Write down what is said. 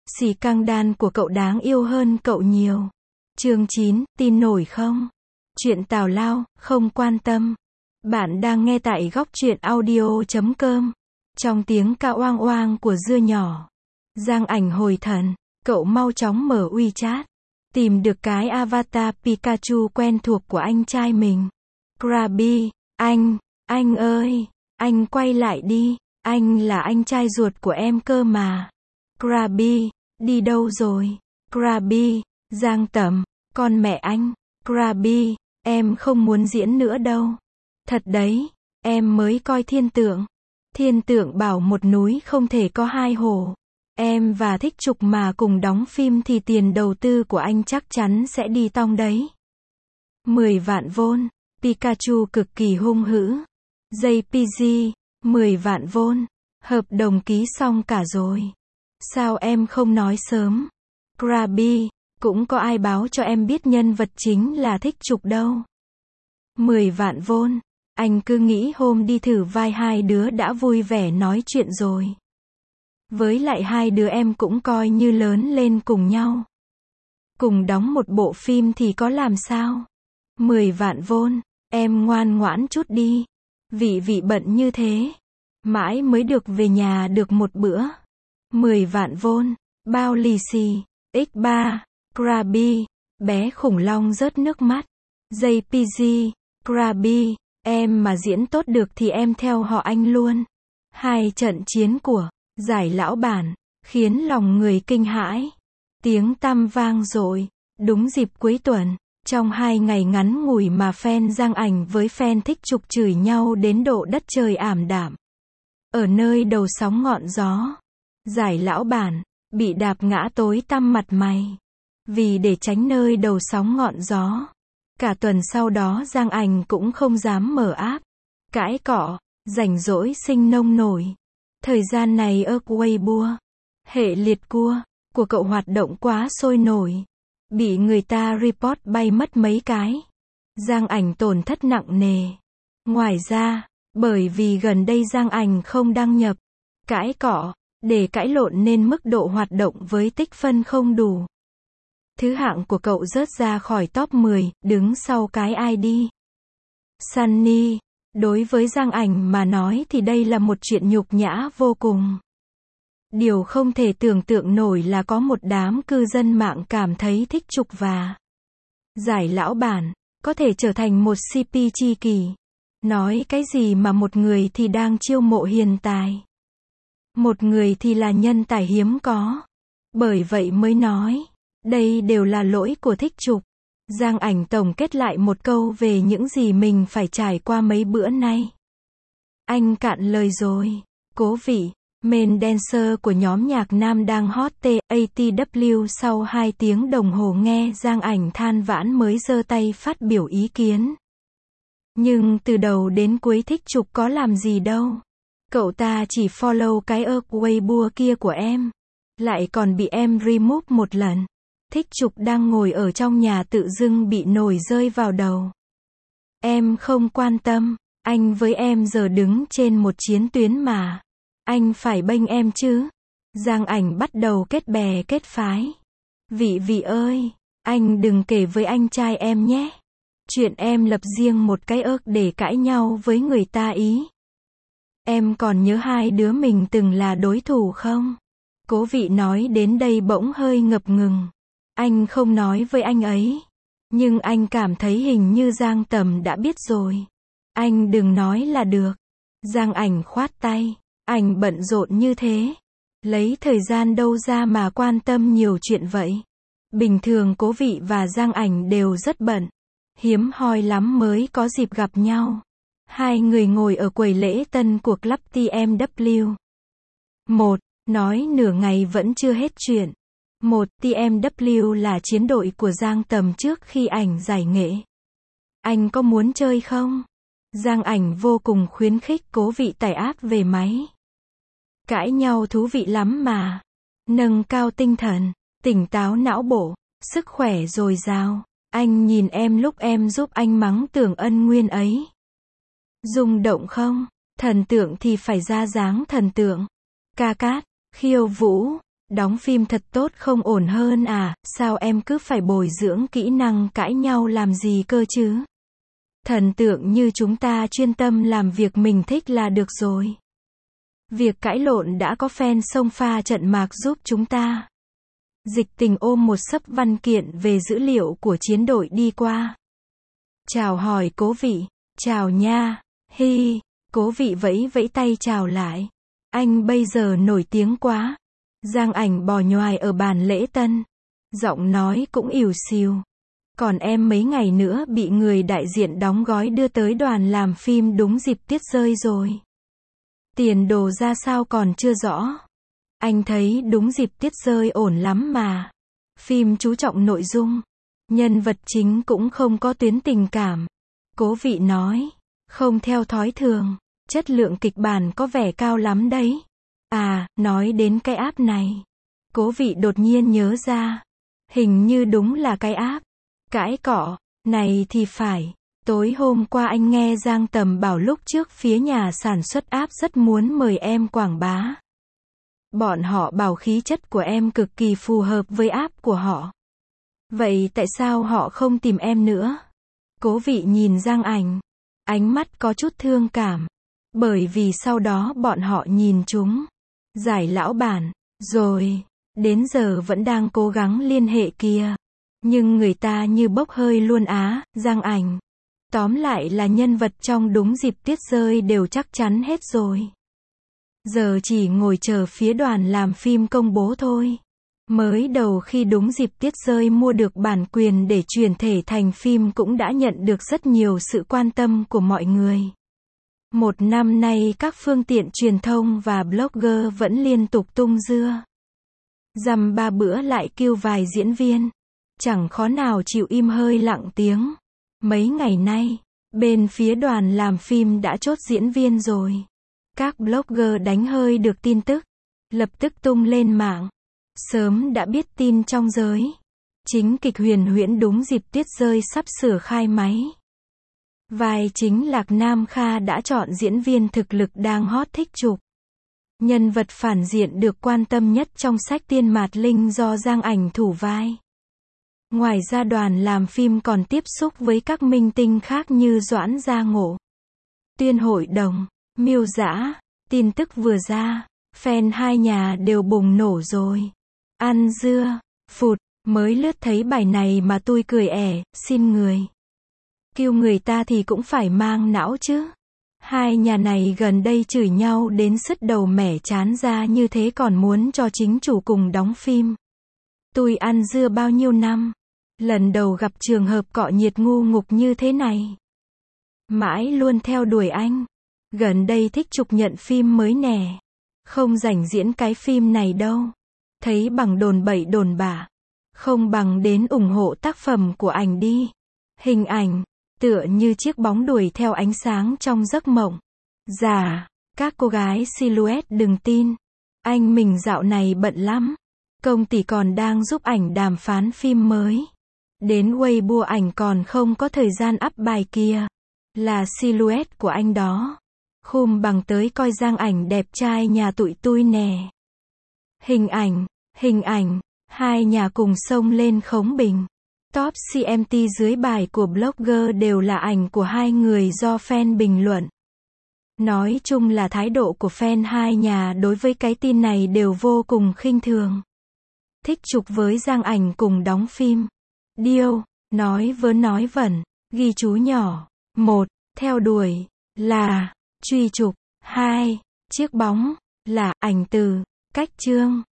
Xì căng đan của cậu đáng yêu hơn cậu nhiều. Chương 9, tin nổi không? Chuyện tào lao, không quan tâm. Bạn đang nghe tại góc truyện audio.com. Trong tiếng ca oang oang của dưa nhỏ. Giang Ảnh hồi thần, cậu mau chóng mở WeChat. Tìm được cái avatar Pikachu quen thuộc của anh trai mình. Krabi, anh ơi, anh quay lại đi, anh là anh trai ruột của em cơ mà. Krabi, đi đâu rồi? Krabi, Giang Tầm, con mẹ anh. Krabi, em không muốn diễn nữa đâu. Thật đấy, em mới coi Thiên Tượng. Thiên Tượng bảo một núi không thể có hai hổ. Em và Thích Trục mà cùng đóng phim thì tiền đầu tư của anh chắc chắn sẽ đi tong đấy. 10 vạn vôn, Pikachu cực kỳ hung hữ. JPG, 10 vạn vôn, hợp đồng ký xong cả rồi. Sao em không nói sớm? Krabi, cũng có ai báo cho em biết nhân vật chính là Thích Trục đâu. 10 vạn vôn, anh cứ nghĩ hôm đi thử vai hai đứa đã vui vẻ nói chuyện rồi. Với lại hai đứa em cũng coi như lớn lên cùng nhau. Cùng đóng một bộ phim thì có làm sao? 10 vạn vôn, em ngoan ngoãn chút đi. Vị bận như thế. Mãi mới được về nhà được một bữa. 10 vạn vôn, bao lì xì, X3, Krabi, bé khủng long rớt nước mắt. JPG, Krabi, em mà diễn tốt được thì em theo họ anh luôn. Hai trận chiến của giải lão bản, khiến lòng người kinh hãi. Tiếng tăm vang dội, đúng dịp cuối tuần. Trong 2 ngày ngắn ngủi mà fan Giang Ảnh với fan Thích Trục chửi nhau đến độ đất trời ảm đạm. Ở nơi đầu sóng ngọn gió, giải lão bản, bị đạp ngã tối tăm mặt mày. Vì để tránh nơi đầu sóng ngọn gió, cả tuần sau đó Giang Ảnh cũng không dám mở app. Cãi cọ, rảnh rỗi sinh nông nổi. Thời gian này Weibo, hệ liệt cua, của cậu hoạt động quá sôi nổi. Bị người ta report bay mất mấy cái. Giang Ảnh tổn thất nặng nề. Ngoài ra, bởi vì gần đây Giang Ảnh không đăng nhập, cãi cọ, để cãi lộn nên mức độ hoạt động với tích phân không đủ. Thứ hạng của cậu rớt ra khỏi top 10, đứng sau cái ID. Sunny, đối với Giang Ảnh mà nói thì đây là một chuyện nhục nhã vô cùng. Điều không thể tưởng tượng nổi là có một đám cư dân mạng cảm thấy Thích Trục và giải lão bản có thể trở thành một CP tri kỷ. Nói cái gì mà một người thì đang chiêu mộ hiền tài, một người thì là nhân tài hiếm có. Bởi vậy mới nói, đây đều là lỗi của Thích Trục. Giang Ảnh tổng kết lại một câu về những gì mình phải trải qua mấy bữa nay. Anh cạn lời rồi. Cố Vị, main dancer của nhóm nhạc nam đang hot TATW sau 2 tiếng đồng hồ nghe Giang Ảnh than vãn mới giơ tay phát biểu ý kiến. Nhưng từ đầu đến cuối Thích Trục có làm gì đâu. Cậu ta chỉ follow cái Weibo kia của em. Lại còn bị em remove một lần. Thích Trục đang ngồi ở trong nhà tự dưng bị nồi rơi vào đầu. Em không quan tâm, anh với em giờ đứng trên một chiến tuyến mà. Anh phải bênh em chứ. Giang Ảnh bắt đầu kết bè kết phái. Vị ơi, anh đừng kể với anh trai em nhé. Chuyện em lập riêng một cái để cãi nhau với người ta ý. Em còn nhớ hai đứa mình từng là đối thủ không? Cố Vị nói đến đây bỗng hơi ngập ngừng. Anh không nói với anh ấy. Nhưng anh cảm thấy hình như Giang Tầm đã biết rồi. Anh đừng nói là được. Giang Ảnh khoát tay. Anh bận rộn như thế. Lấy thời gian đâu ra mà quan tâm nhiều chuyện vậy. Bình thường Cố Vị và Giang Ảnh đều rất bận. Hiếm hoi lắm mới có dịp gặp nhau. Hai người ngồi ở quầy lễ tân của club TMW. Nói nửa ngày vẫn chưa hết chuyện. TMW là chiến đội của Giang Tầm trước khi ảnh giải nghệ. Anh có muốn chơi không? Giang Ảnh vô cùng khuyến khích Cố Vị tải app về máy. Cãi nhau thú vị lắm mà. Nâng cao tinh thần, tỉnh táo não bộ, sức khỏe dồi dào. Anh nhìn em lúc em giúp anh mắng Tưởng Ân Nguyên ấy. Rung động không? Thần tượng thì phải ra dáng thần tượng. Ca cát, khiêu vũ, Đóng phim thật tốt không ổn hơn à, sao em cứ phải bồi dưỡng kỹ năng cãi nhau làm gì cơ chứ? Thần tượng như chúng ta chuyên tâm làm việc mình thích là được rồi. Việc cãi lộn đã có fan xông pha trận mạc giúp chúng ta. Dịch Tình ôm một xấp văn kiện về dữ liệu của chiến đội đi qua. Chào hỏi Cố Vị. Chào nha. Hi. Cố Vị vẫy vẫy tay chào lại. Anh bây giờ nổi tiếng quá. Giang Ảnh bò nhoài ở bàn lễ tân. Giọng nói cũng ỉu xìu. Còn em mấy ngày nữa bị người đại diện đóng gói đưa tới đoàn làm phim đúng dịp tiết rơi rồi. Tiền đồ ra sao còn chưa rõ. Anh thấy đúng dịp tiết rơi ổn lắm mà. Phim chú trọng nội dung. Nhân vật chính cũng không có tuyến tình cảm. Cố Vị nói. Không theo thói thường. Chất lượng kịch bản có vẻ cao lắm đấy. À, nói đến cái app này. Cố Vị đột nhiên nhớ ra. Hình như đúng là cái app. Cãi cọ. Này thì phải. Tối hôm qua anh nghe Giang Tầm bảo lúc trước phía nhà sản xuất app rất muốn mời em quảng bá. Bọn họ bảo khí chất của em cực kỳ phù hợp với app của họ. Vậy tại sao họ không tìm em nữa? Cố Vị nhìn Giang Ảnh. Ánh mắt có chút thương cảm. Bởi vì sau đó bọn họ nhìn chúng. Giải lão bản. Rồi. Đến giờ vẫn đang cố gắng liên hệ kìa. Nhưng người ta như bốc hơi luôn á, Giang Ảnh. Tóm lại là nhân vật trong đúng dịp tiết rơi đều chắc chắn hết rồi. Giờ chỉ ngồi chờ phía đoàn làm phim công bố thôi. Mới đầu khi đúng dịp tiết rơi mua được bản quyền để chuyển thể thành phim cũng đã nhận được rất nhiều sự quan tâm của mọi người. Một năm nay các phương tiện truyền thông và blogger vẫn liên tục tung dưa. Dăm ba bữa lại kêu vài diễn viên. Chẳng khó nào chịu im hơi lặng tiếng. Mấy ngày nay, bên phía đoàn làm phim đã chốt diễn viên rồi. Các blogger đánh hơi được tin tức, lập tức tung lên mạng. Sớm đã biết tin trong giới. Chính kịch Huyền Huyễn đúng dịp tiết rơi sắp sửa khai máy. Vai chính Lạc Nam Kha đã chọn diễn viên thực lực đang hot thích chụp. Nhân vật phản diện được quan tâm nhất trong sách Tiên Mạt Linh do Giang Ảnh thủ vai. Ngoài ra đoàn làm phim còn tiếp xúc với các minh tinh khác như Doãn Gia Ngộ, Tuyên Hội Đồng, Miêu Dã. Tin tức vừa ra, fan hai nhà đều bùng nổ rồi. Ăn dưa, phụt, mới lướt thấy bài này mà tôi cười ẻ, xin người. Kêu người ta thì cũng phải mang não chứ. Hai nhà này gần đây chửi nhau đến sứt đầu mẻ chán ra như thế còn muốn cho chính chủ cùng đóng phim. Tôi ăn dưa bao nhiêu năm. Lần đầu gặp trường hợp cọ nhiệt ngu ngục như thế này. Mãi luôn theo đuổi anh. Gần đây thích chụp nhận phim mới nè. Không rảnh diễn cái phim này đâu. Thấy bằng đồn bậy đồn bạ. Không bằng đến ủng hộ tác phẩm của ảnh đi. Hình ảnh, tựa như chiếc bóng đuổi theo ánh sáng trong giấc mộng. Dạ, các cô gái silhouette đừng tin. Anh mình dạo này bận lắm. Công ty còn đang giúp ảnh đàm phán phim mới. Đến Weibo ảnh còn không có thời gian up bài kia. Là silhouette của anh đó. Khum bằng tới coi Giang Ảnh đẹp trai nhà tụi tui nè. Hình ảnh, hai nhà cùng xông lên khống bình. Top CMT dưới bài của blogger đều là ảnh của hai người do fan bình luận. Nói chung là thái độ của fan hai nhà đối với cái tin này đều vô cùng khinh thường. Thích chụp với Giang Ảnh cùng đóng phim. Điêu, nói vớ nói vẩn, ghi chú nhỏ. 1. Theo đuổi, là, truy chụp. 2. Chiếc bóng, là, ảnh từ, cách chương.